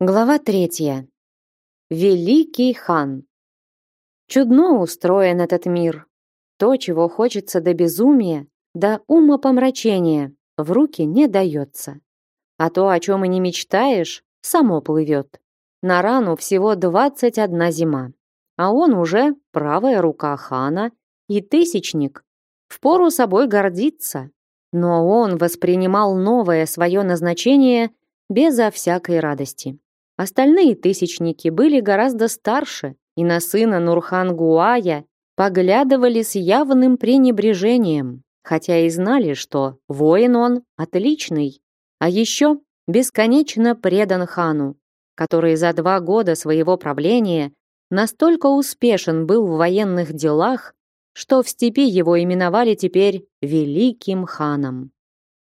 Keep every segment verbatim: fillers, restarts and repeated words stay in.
Глава третья. Великий хан. Чудно устроен этот мир. То, чего хочется до безумия, до умопомрачения, в руки не дается. А то, о чем и не мечтаешь, само плывет. Нарану всего двадцать одна зима. А он уже правая рука хана и тысячник. Впору собой гордиться. Но он воспринимал новое свое назначение безо всякой радости. Остальные тысячники были гораздо старше, и на сына Нурхан-Гуая поглядывали с явным пренебрежением, хотя и знали, что воин он отличный, а еще бесконечно предан хану, который за два года своего правления настолько успешен был в военных делах, что в степи его именовали теперь Великим ханом.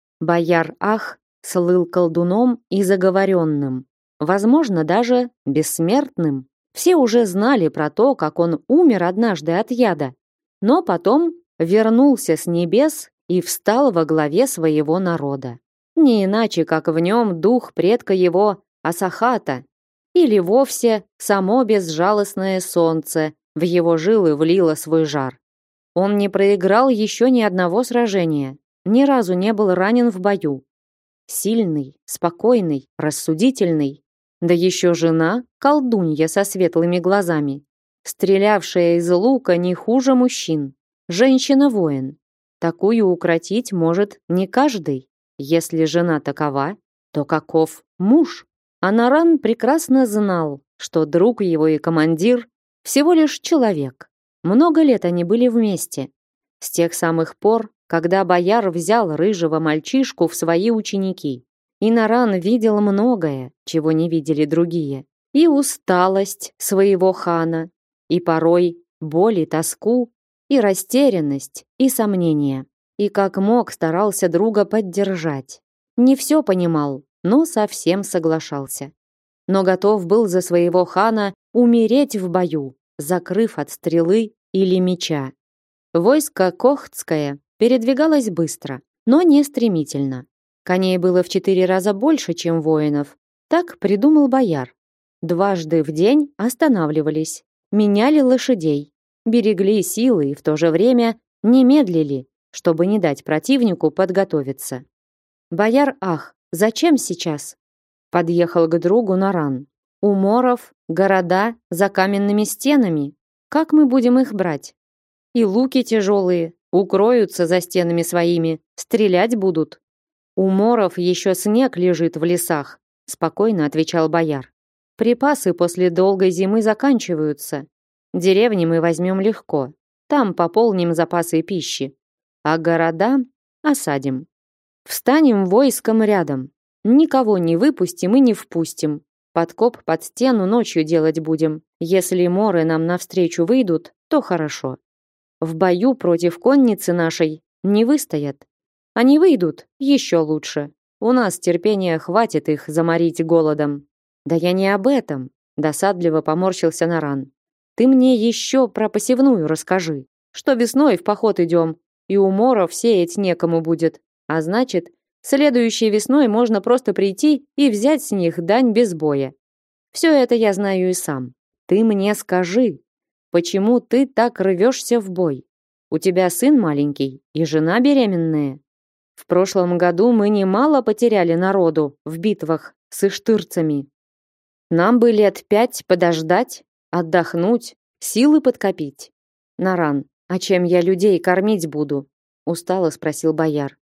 Бояр Ах слыл колдуном и заговоренным, возможно, даже бессмертным. Все уже знали про то, как он умер однажды от яда, но потом вернулся с небес и встал во главе своего народа. Не иначе, как в нем дух предка его Асахата, или вовсе само безжалостное солнце в его жилы влило свой жар. Он не проиграл еще ни одного сражения, ни разу не был ранен в бою. Сильный, спокойный, рассудительный. Да еще жена, колдунья со светлыми глазами, стрелявшая из лука не хуже мужчин. Женщина-воин. Такую укротить может не каждый. Если жена такова, то каков муж? А Наран прекрасно знал, что друг его и командир всего лишь человек. Много лет они были вместе. С тех самых пор, когда бояр взял рыжего мальчишку в свои ученики. И Наран видел многое, чего не видели другие. И усталость своего хана, и порой боль и тоску, и растерянность, и сомнения. И как мог старался друга поддержать. Не все понимал, но совсем соглашался. Но готов был за своего хана умереть в бою, закрыв от стрелы или меча. Войско Кохтское передвигалось быстро, но не стремительно. Коней было в четыре раза больше, чем воинов. Так придумал бояр. Дважды в день останавливались, меняли лошадей, берегли силы и в то же время не медлили, чтобы не дать противнику подготовиться. Бояр Ах, зачем сейчас? Подъехал к другу Наран. У моров города за каменными стенами. Как мы будем их брать? И луки тяжелые, укроются за стенами своими, стрелять будут. У моров еще снег лежит в лесах, спокойно отвечал бояр. Припасы после долгой зимы заканчиваются. Деревни мы возьмем легко. Там пополним запасы пищи. А города осадим. Встанем войском рядом. Никого не выпустим и не впустим. Подкоп под стену ночью делать будем. Если моры нам навстречу выйдут, то хорошо. В бою против конницы нашей не выстоят. Они выйдут, еще лучше. У нас терпения хватит их заморить голодом. Да я не об этом, досадливо поморщился Наран. Ты мне еще про посевную расскажи. Что весной в поход идем, и у моров сеять некому будет. А значит, следующей весной можно просто прийти и взять с них дань без боя. Все это я знаю и сам. Ты мне скажи, почему ты так рвешься в бой? У тебя сын маленький и жена беременная. В прошлом году мы немало потеряли народу в битвах с иштырцами. Нам бы лет пять подождать, отдохнуть, силы подкопить. Наран, а чем я людей кормить буду? Устало спросил бояр.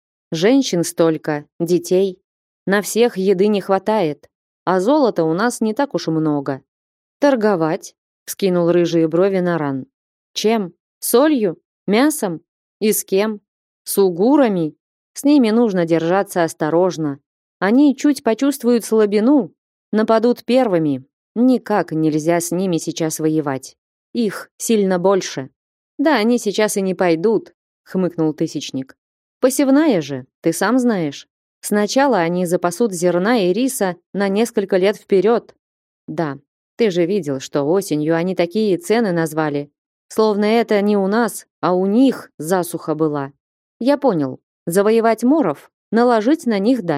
Женщин столько, детей. На всех еды не хватает, а золота у нас не так уж и много. Торговать? Вскинул рыжие брови Наран. Чем? Солью? Мясом? И с кем? С угурами? С ними нужно держаться осторожно. Они чуть почувствуют слабину, нападут первыми. Никак нельзя с ними сейчас воевать. Их сильно больше. Да, они сейчас и не пойдут, хмыкнул тысячник. Посевная же, ты сам знаешь. Сначала они запасут зерна и риса на несколько лет вперед. Да, ты же видел, что осенью они такие цены назвали. Словно это не у нас, а у них засуха была. Я понял. Завоевать моров, наложить на них дань.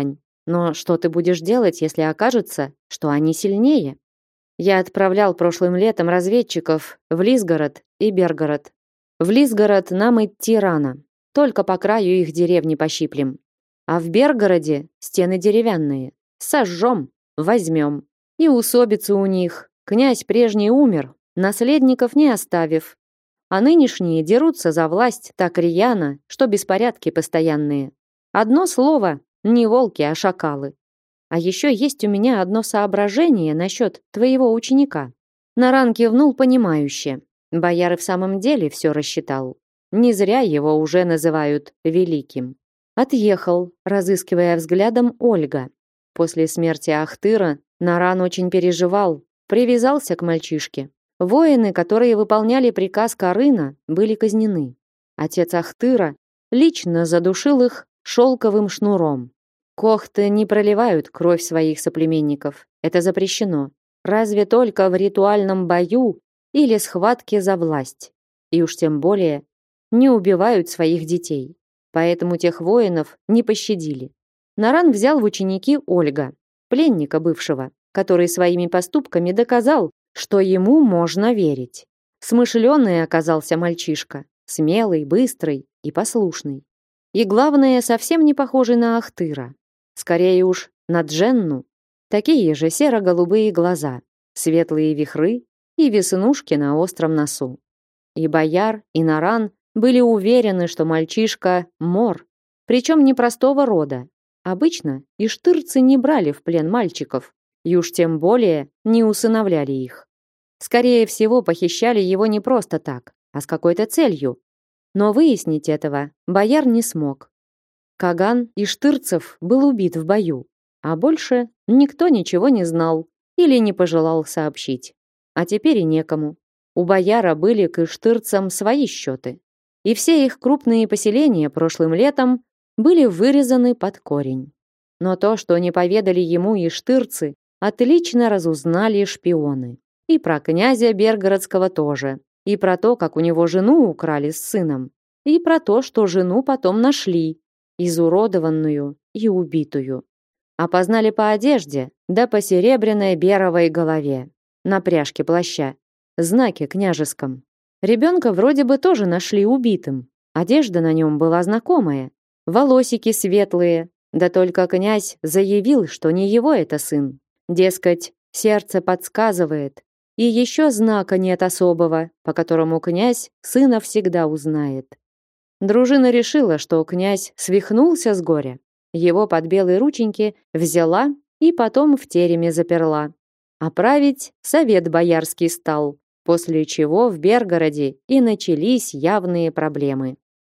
Но что ты будешь делать, если окажется, что они сильнее? Я отправлял прошлым летом разведчиков в Лисгород и Бергород. В Лисгород нам идти рано, только по краю их деревни пощиплем. А в Бергороде стены деревянные. Сожжем, возьмем. И усобицы у них. Князь прежний умер, наследников не оставив. А нынешние дерутся за власть так рьяно, что беспорядки постоянные. Одно слово — не волки, а шакалы. А еще есть у меня одно соображение насчет твоего ученика. Наран кивнул понимающе. Бояр и в самом деле все рассчитал. Не зря его уже называют великим. Отъехал, разыскивая взглядом Ольга. После смерти Ахтыра Наран очень переживал, привязался к мальчишке. Воины, которые выполняли приказ Карына, были казнены. Отец Ахтыра лично задушил их шелковым шнуром. Кохты не проливают кровь своих соплеменников. Это запрещено. Разве только в ритуальном бою или схватке за власть. И уж тем более не убивают своих детей. Поэтому тех воинов не пощадили. Наран взял в ученики Ольга, пленника бывшего, который своими поступками доказал, что ему можно верить. Смышленый оказался мальчишка, смелый, быстрый и послушный. И главное, совсем не похожий на Ахтыра. Скорее уж на Дженну. Такие же серо-голубые глаза, светлые вихры и веснушки на остром носу. И Бояр, и Наран были уверены, что мальчишка мор, причем непростого рода. Обычно иштырцы не брали в плен мальчиков, и уж тем более не усыновляли их. Скорее всего, похищали его не просто так, а с какой-то целью. Но выяснить этого Бояр не смог. Каган Иштырцев был убит в бою, а больше никто ничего не знал или не пожелал сообщить. А теперь и некому. У Бояра были к иштырцам свои счеты. И все их крупные поселения прошлым летом были вырезаны под корень. Но то, что не поведали ему иштырцы, отлично разузнали шпионы. И про князя Бергородского тоже. И про то, как у него жену украли с сыном. И про то, что жену потом нашли, изуродованную и убитую. Опознали по одежде, да по серебряной беровой голове, на пряжке плаща, знаки княжеском. Ребенка вроде бы тоже нашли убитым. Одежда на нем была знакомая, волосики светлые, да только князь заявил, что не его это сын. Дескать, сердце подсказывает, и еще знака нет особого, по которому князь сына всегда узнает. Дружина решила, что князь свихнулся с горя. Его под белые рученьки взяла и потом в тереме заперла. А править совет боярский стал, после чего в Бергороде и начались явные проблемы.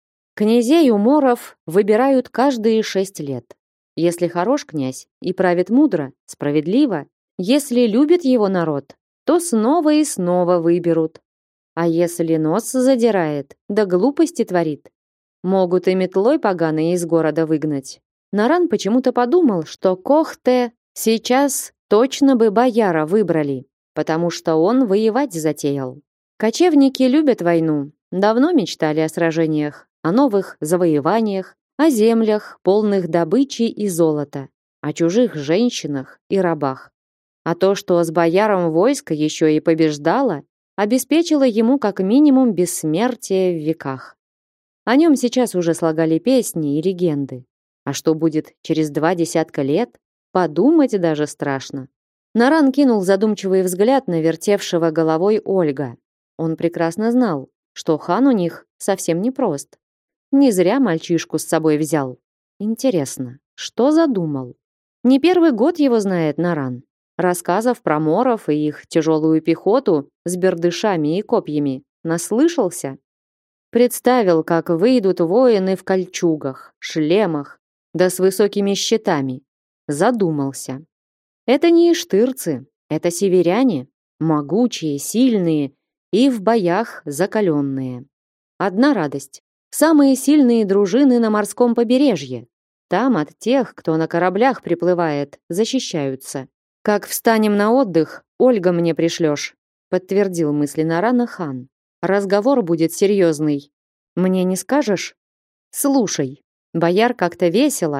Князей уморов выбирают каждые шесть лет. Если хорош князь и правит мудро, справедливо, если любит его народ, то снова и снова выберут. А если нос задирает, да глупости творит, могут и метлой поганой из города выгнать. Наран почему-то подумал, что Кохте сейчас точно бы бояра выбрали, потому что он воевать затеял. Кочевники любят войну, давно мечтали о сражениях, о новых завоеваниях, о землях, полных добычи и золота, о чужих женщинах и рабах. А то, что с бояром войско еще и побеждало, обеспечило ему как минимум бессмертие в веках. О нем сейчас уже слагали песни и легенды. А что будет через два десятка лет, подумать даже страшно. Наран кинул задумчивый взгляд на вертевшего головой Ольга. Он прекрасно знал, что хан у них совсем непрост. Не зря мальчишку с собой взял. Интересно, что задумал? Не первый год его знает Наран. Рассказов про моров и их тяжелую пехоту с бердышами и копьями наслышался. Представил, как выйдут воины в кольчугах, шлемах, да с высокими щитами. Задумался. Это не иштырцы, это северяне, могучие, сильные и в боях закаленные. Одна радость. Самые сильные дружины на морском побережье. Там от тех, кто на кораблях приплывает, защищаются. Как встанем на отдых, Ольга мне пришлешь, подтвердил мысли Нарана хан. Разговор будет серьезный. Мне не скажешь? Слушай. Бояр как-то весело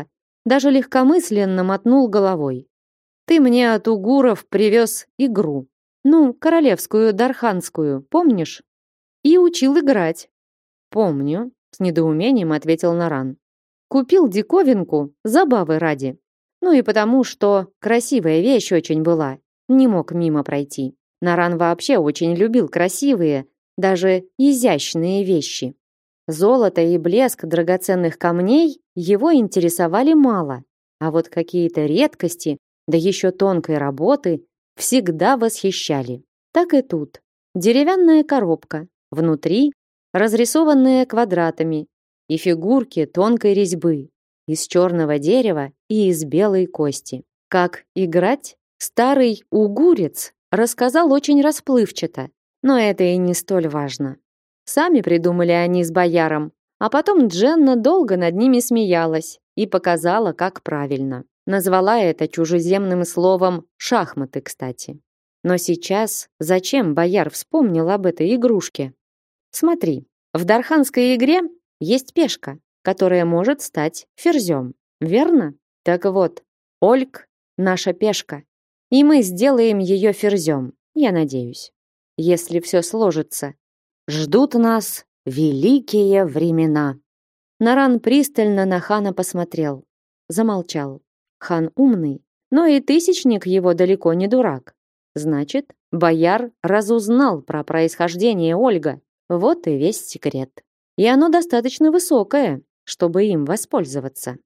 даже легкомысленно мотнул головой. Ты мне от угуров привез игру. Ну, королевскую дарханскую, помнишь? И учил играть. Помню, с недоумением ответил Наран. Купил диковинку, забавы ради. Ну и потому, что красивая вещь очень была. Не мог мимо пройти. Наран вообще очень любил красивые, даже изящные вещи. Золото и блеск драгоценных камней его интересовали мало, а вот какие-то редкости, да еще тонкой работы, всегда восхищали. Так и тут. Деревянная коробка, внутри разрисованная квадратами, и фигурки тонкой резьбы, из черного дерева и из белой кости. Как играть? Старый угурец рассказал очень расплывчато, но это и не столь важно. Сами придумали они с бояром, а потом Дженна долго над ними смеялась и показала, как правильно. Назвала это чужеземным словом «шахматы», кстати. Но сейчас зачем бояр вспомнил об этой игрушке? Смотри, в дарханской игре есть пешка, которая может стать ферзем, верно? Так вот, Ольг — наша пешка, и мы сделаем ее ферзем, я надеюсь. Если все сложится, ждут нас великие времена. Наран пристально на хана посмотрел, замолчал. Хан умный, но и тысячник его далеко не дурак. Значит, бояр разузнал про происхождение Ольга. Вот и весь секрет. И оно достаточно высокое, чтобы им воспользоваться.